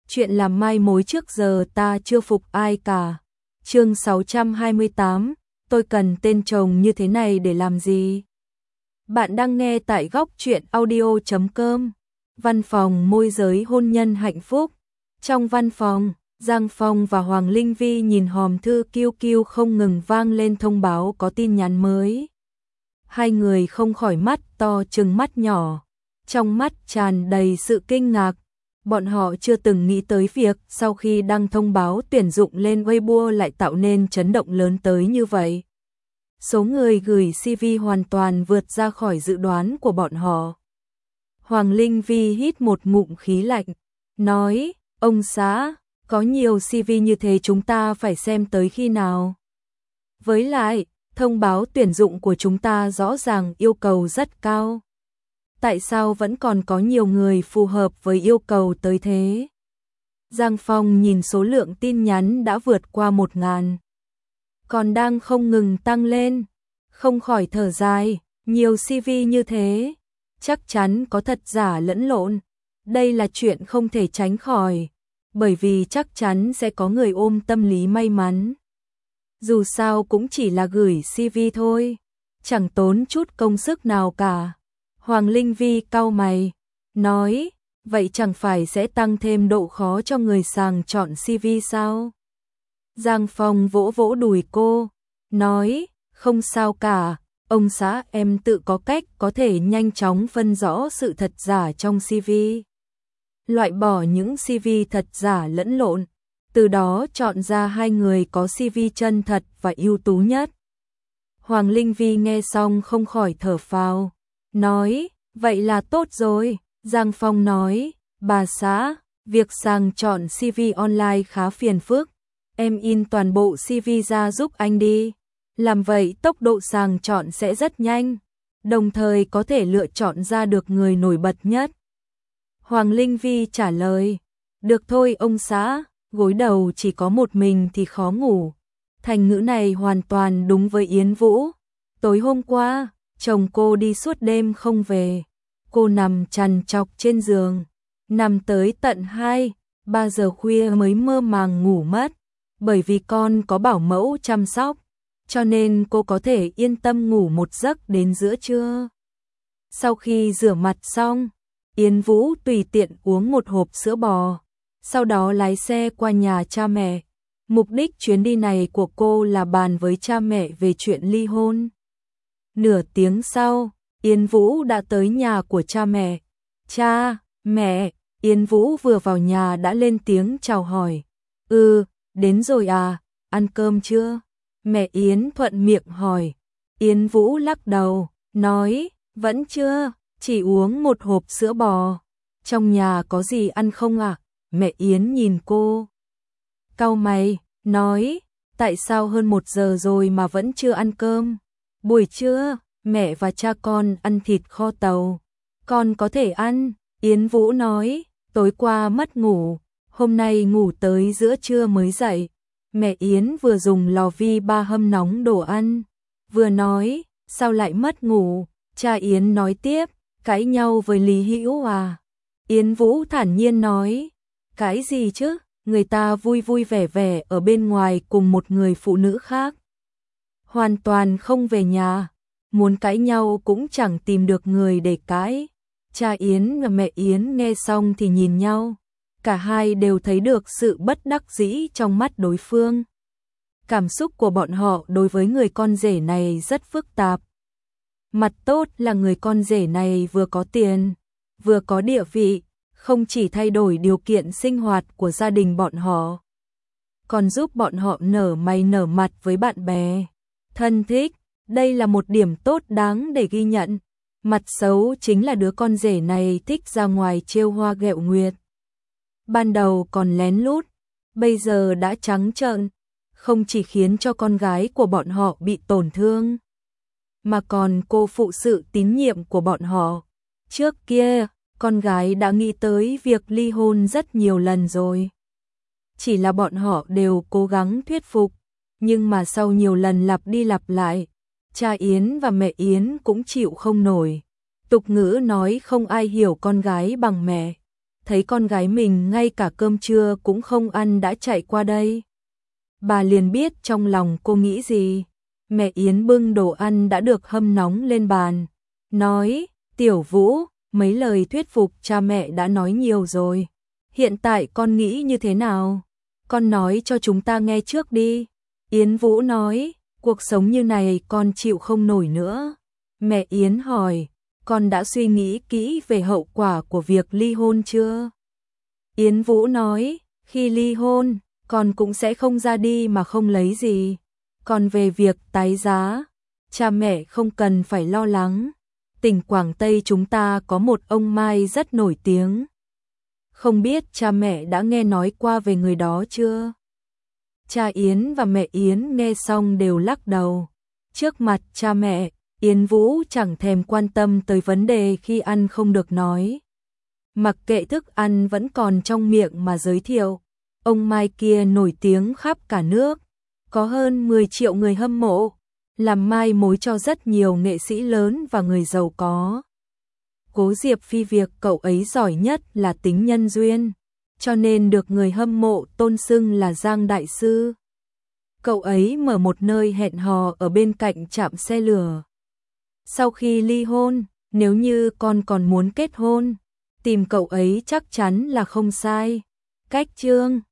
chuyện làm mai mối trước giờ ta chưa phục ai cả. Chương 628, tôi cần tên chồng như thế này để làm gì? Bạn đang nghe tại góc truyện audio.com. Văn phòng môi giới hôn nhân hạnh phúc. Trong văn phòng, Giang Phong và Hoàng Linh Vi nhìn hòm thư kiêu kiêu không ngừng vang lên thông báo có tin nhắn mới. Hai người không khỏi mắt to trừng mắt nhỏ, trong mắt tràn đầy sự kinh ngạc. Bọn họ chưa từng nghĩ tới việc sau khi đăng thông báo tuyển dụng lên Weibo lại tạo nên chấn động lớn tới như vậy. Số người gửi CV hoàn toàn vượt ra khỏi dự đoán của bọn họ. Hoàng Linh Vi hít một ngụm khí lạnh, nói, ông xã, có nhiều CV như thế chúng ta phải xem tới khi nào? Với lại, thông báo tuyển dụng của chúng ta rõ ràng yêu cầu rất cao. Tại sao vẫn còn có nhiều người phù hợp với yêu cầu tới thế? Giang Phong nhìn số lượng tin nhắn đã vượt qua 1000, còn đang không ngừng tăng lên, không khỏi thở dài, nhiều CV như thế, chắc chắn có thật giả lẫn lộn. Đây là chuyện không thể tránh khỏi, bởi vì chắc chắn sẽ có người ôm tâm lý may mắn. Dù sao cũng chỉ là gửi CV thôi, chẳng tốn chút công sức nào cả. Hoàng Linh Vi cau mày, nói, vậy chẳng phải sẽ tăng thêm độ khó cho người sàng chọn CV sao? Giang Phong vỗ vỗ đùi cô, nói, không sao cả, ông xã em tự có cách có thể nhanh chóng phân rõ sự thật giả trong CV. Loại bỏ những CV thật giả lẫn lộn, từ đó chọn ra hai người có CV chân thật và ưu tú nhất. Hoàng Linh Vi nghe xong không khỏi thở phào, nói, vậy là tốt rồi. Giang Phong nói, bà xã, việc sàng chọn CV online khá phiền phức, em in toàn bộ CV ra giúp anh đi. Làm vậy tốc độ sàng chọn sẽ rất nhanh, đồng thời có thể lựa chọn ra được người nổi bật nhất. Hoàng Linh Vi trả lời, được thôi ông xã, gối đầu chỉ có một mình thì khó ngủ. Thành ngữ này hoàn toàn đúng với Yến Vũ. Tối hôm qua, chồng cô đi suốt đêm không về. Cô nằm trằn trọc trên giường, nằm tới tận 2-3 giờ khuya mới mơ màng ngủ mất. Bởi vì con có bảo mẫu chăm sóc, cho nên cô có thể yên tâm ngủ một giấc đến giữa trưa. Sau khi rửa mặt xong, Yến Vũ tùy tiện uống một hộp sữa bò, sau đó lái xe qua nhà cha mẹ. Mục đích chuyến đi này của cô là bàn với cha mẹ về chuyện ly hôn. Nửa tiếng sau, Yến Vũ đã tới nhà của cha mẹ. Cha, mẹ, Yến Vũ vừa vào nhà đã lên tiếng chào hỏi. Đến rồi à, ăn cơm chưa? Mẹ Yến thuận miệng hỏi. Yến Vũ lắc đầu, nói, vẫn chưa, chỉ uống một hộp sữa bò. Trong nhà có gì ăn không ạ? Mẹ Yến nhìn cô, cau mày, nói, tại sao hơn 1 giờ rồi mà vẫn chưa ăn cơm? Buổi trưa, mẹ và cha con ăn thịt kho tàu. Con có thể ăn, Yến Vũ nói, tối qua mất ngủ, hôm nay ngủ tới giữa trưa mới dậy. Mẹ Yến vừa dùng lò vi ba hâm nóng đồ ăn, vừa nói, sao lại mất ngủ? Cha Yến nói tiếp, cãi nhau với Lý Hữu à? Yến Vũ thản nhiên nói, cái gì chứ, người ta vui vui vẻ vẻ ở bên ngoài cùng một người phụ nữ khác. Hoàn toàn không về nhà, muốn cãi nhau cũng chẳng tìm được người để cãi. Cha Yến và mẹ Yến nghe xong thì nhìn nhau, cả hai đều thấy được sự bất đắc dĩ trong mắt đối phương. Cảm xúc của bọn họ đối với người con rể này rất phức tạp. Mặt tốt là người con rể này vừa có tiền, vừa có địa vị, không chỉ thay đổi điều kiện sinh hoạt của gia đình bọn họ, còn giúp bọn họ nở mày nở mặt với bạn bè, thân thích. Đây là một điểm tốt đáng để ghi nhận. Mặt xấu chính là đứa con rể này thích ra ngoài trêu hoa ghẹo nguyệt. Ban đầu còn lén lút, bây giờ đã trắng trợn, không chỉ khiến cho con gái của bọn họ bị tổn thương, mà còn cô phụ sự tín nhiệm của bọn họ. Trước kia, con gái đã nghĩ tới việc ly hôn rất nhiều lần rồi. Chỉ là bọn họ đều cố gắng thuyết phục, nhưng mà sau nhiều lần lặp đi lặp lại, cha Yến và mẹ Yến cũng chịu không nổi. Tục ngữ nói không ai hiểu con gái bằng mẹ. thấy con gái mình ngay cả cơm trưa cũng không ăn đã chạy qua đây. Bà liền biết trong lòng cô nghĩ gì. Mẹ Yến bưng đồ ăn đã được hâm nóng lên bàn, nói, Tiểu Vũ, mấy lời thuyết phục cha mẹ đã nói nhiều rồi. Hiện tại con nghĩ như thế nào? Con nói cho chúng ta nghe trước đi. Yến Vũ nói, cuộc sống như này con chịu không nổi nữa. Mẹ Yến hỏi, con đã suy nghĩ kỹ về hậu quả của việc ly hôn chưa? Yến Vũ nói, khi ly hôn, con cũng sẽ không ra đi mà không lấy gì. Còn về việc tái giá, cha mẹ không cần phải lo lắng. Tỉnh Quảng Tây chúng ta có một ông Mai rất nổi tiếng. Không biết cha mẹ đã nghe nói qua về người đó chưa? Cha Yến và mẹ Yến nghe xong đều lắc đầu. Trước mặt cha mẹ, Yến Vũ chẳng thèm quan tâm tới vấn đề khi ăn không được nói. Mặc kệ thức ăn vẫn còn trong miệng mà giới thiệu. Ông Mai kia nổi tiếng khắp cả nước, có hơn 10 triệu người hâm mộ, làm mai mối cho rất nhiều nghệ sĩ lớn và người giàu có. Cố Diệp Phi việc cậu ấy giỏi nhất là tính nhân duyên, cho nên được người hâm mộ tôn xưng là Giang Đại Sư. Cậu ấy mở một nơi hẹn hò ở bên cạnh trạm xe lửa. Sau khi ly hôn, nếu như con còn muốn kết hôn, tìm cậu ấy chắc chắn là không sai. Cách Trương